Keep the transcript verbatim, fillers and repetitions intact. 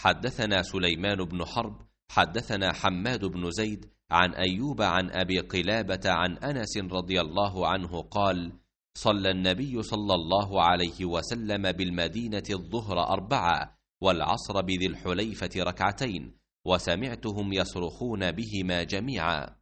حدثنا سليمان بن حرب حدثنا حماد بن زيد عن أيوب عن أبي قلابة عن أنس رضي الله عنه قال: صلى النبي صلى الله عليه وسلم بالمدينة الظهر أربعة والعصر بذي الحليفة ركعتين، وسمعتهم يصرخون بهما جميعا.